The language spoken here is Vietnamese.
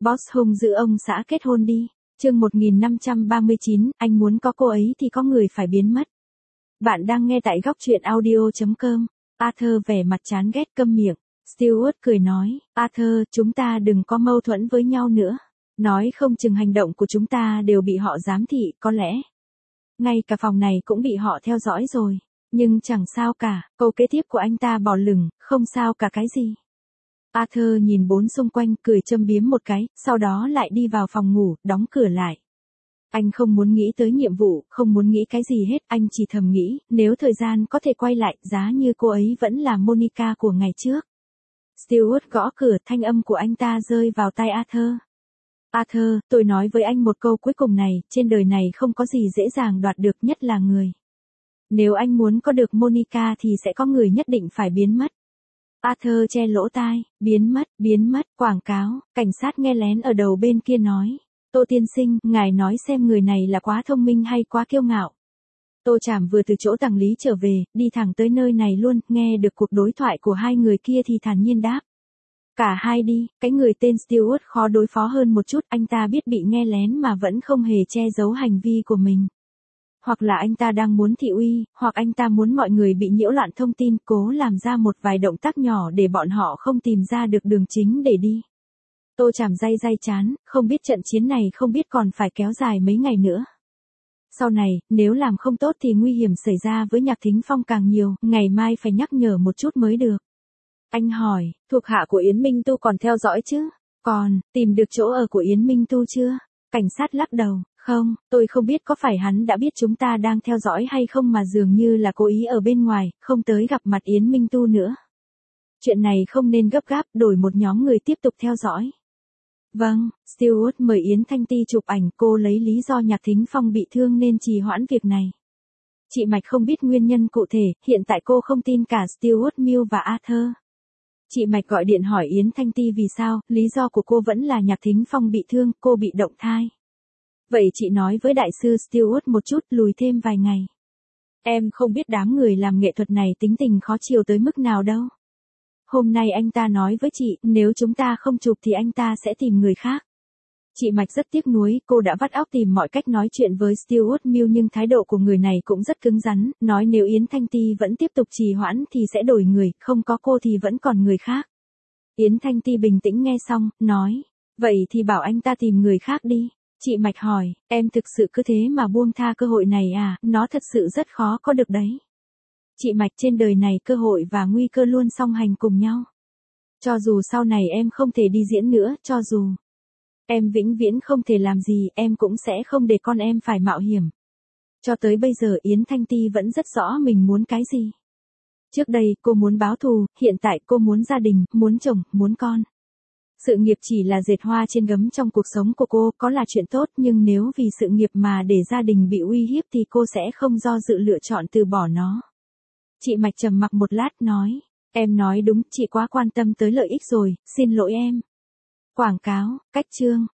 Boss Hung giữ ông xã kết hôn đi. Chương 1539, anh muốn có cô ấy thì có người phải biến mất. Bạn đang nghe tại góc truyện audio.com. Arthur vẻ mặt chán ghét câm miệng. Stewart cười nói, Arthur, chúng ta đừng có mâu thuẫn với nhau nữa. Nói không chừng hành động của chúng ta đều bị họ giám thị, có lẽ. Ngay cả phòng này cũng bị họ theo dõi rồi. Nhưng chẳng sao cả, câu kế tiếp của anh ta bỏ lửng, không sao cả cái gì. Arthur nhìn bốn xung quanh, cười châm biếm một cái, sau đó lại đi vào phòng ngủ, đóng cửa lại. Anh không muốn nghĩ tới nhiệm vụ, không muốn nghĩ cái gì hết, anh chỉ thầm nghĩ, nếu thời gian có thể quay lại, giá như cô ấy vẫn là Monica của ngày trước. Stewart gõ cửa, thanh âm của anh ta rơi vào tai Arthur. Arthur, tôi nói với anh một câu cuối cùng này, trên đời này không có gì dễ dàng đoạt được, nhất là người. Nếu anh muốn có được Monica thì sẽ có người nhất định phải biến mất. Arthur che lỗ tai, biến mất, quảng cáo, cảnh sát nghe lén ở đầu bên kia nói. Tô tiên sinh, ngài nói xem người này là quá thông minh hay quá kiêu ngạo. Tô Trảm vừa từ chỗ Tằng Lý trở về, đi thẳng tới nơi này luôn, nghe được cuộc đối thoại của hai người kia thì thản nhiên đáp. Cả hai đi, cái người tên Stewart khó đối phó hơn một chút, anh ta biết bị nghe lén mà vẫn không hề che giấu hành vi của mình. Hoặc là anh ta đang muốn thị uy, hoặc anh ta muốn mọi người bị nhiễu loạn thông tin, cố làm ra một vài động tác nhỏ để bọn họ không tìm ra được đường chính để đi. Tô Trảm day chán, không biết trận chiến này không biết còn phải kéo dài mấy ngày nữa. Sau này, nếu làm không tốt thì nguy hiểm xảy ra với Nhạc Thính Phong càng nhiều, ngày mai phải nhắc nhở một chút mới được. Anh hỏi, thuộc hạ của Yến Minh Tu còn theo dõi chứ? Còn, tìm được chỗ ở của Yến Minh Tu chưa? Cảnh sát lắc đầu, không, tôi không biết có phải hắn đã biết chúng ta đang theo dõi hay không mà dường như là cố ý ở bên ngoài, không tới gặp mặt Yến Minh Tu nữa. Chuyện này không nên gấp gáp, đổi một nhóm người tiếp tục theo dõi. Vâng, Stewart mời Yến Thanh Ti chụp ảnh, cô lấy lý do Nhạc Thính Phong bị thương nên trì hoãn việc này. Chị Mạch không biết nguyên nhân cụ thể, hiện tại cô không tin cả Stewart Mill và Arthur. Chị Mạch gọi điện hỏi Yến Thanh Ti vì sao, lý do của cô vẫn là Nhạc Thính Phong bị thương, cô bị động thai. Vậy chị nói với đại sư Stewart một chút, lùi thêm vài ngày. Em không biết đám người làm nghệ thuật này tính tình khó chịu tới mức nào đâu. Hôm nay anh ta nói với chị, nếu chúng ta không chụp thì anh ta sẽ tìm người khác. Chị Mạch rất tiếc nuối, cô đã vắt óc tìm mọi cách nói chuyện với Stewart Mill nhưng thái độ của người này cũng rất cứng rắn, nói nếu Yến Thanh Ti vẫn tiếp tục trì hoãn thì sẽ đổi người, không có cô thì vẫn còn người khác. Yến Thanh Ti bình tĩnh nghe xong, nói, vậy thì bảo anh ta tìm người khác đi. Chị Mạch hỏi, em thực sự cứ thế mà buông tha cơ hội này à, nó thật sự rất khó có được đấy. Chị Mạch, trên đời này cơ hội và nguy cơ luôn song hành cùng nhau. Cho dù sau này em không thể đi diễn nữa, cho dù em vĩnh viễn không thể làm gì, em cũng sẽ không để con em phải mạo hiểm. Cho tới bây giờ Yến Thanh Ti vẫn rất rõ mình muốn cái gì. Trước đây cô muốn báo thù, hiện tại cô muốn gia đình, muốn chồng, muốn con. Sự nghiệp chỉ là dệt hoa trên gấm trong cuộc sống của cô, có là chuyện tốt nhưng nếu vì sự nghiệp mà để gia đình bị uy hiếp thì cô sẽ không do dự lựa chọn từ bỏ nó. Chị Mạch trầm mặc một lát nói, em nói đúng, chị quá quan tâm tới lợi ích rồi, xin lỗi em. Quảng cáo, cách chương,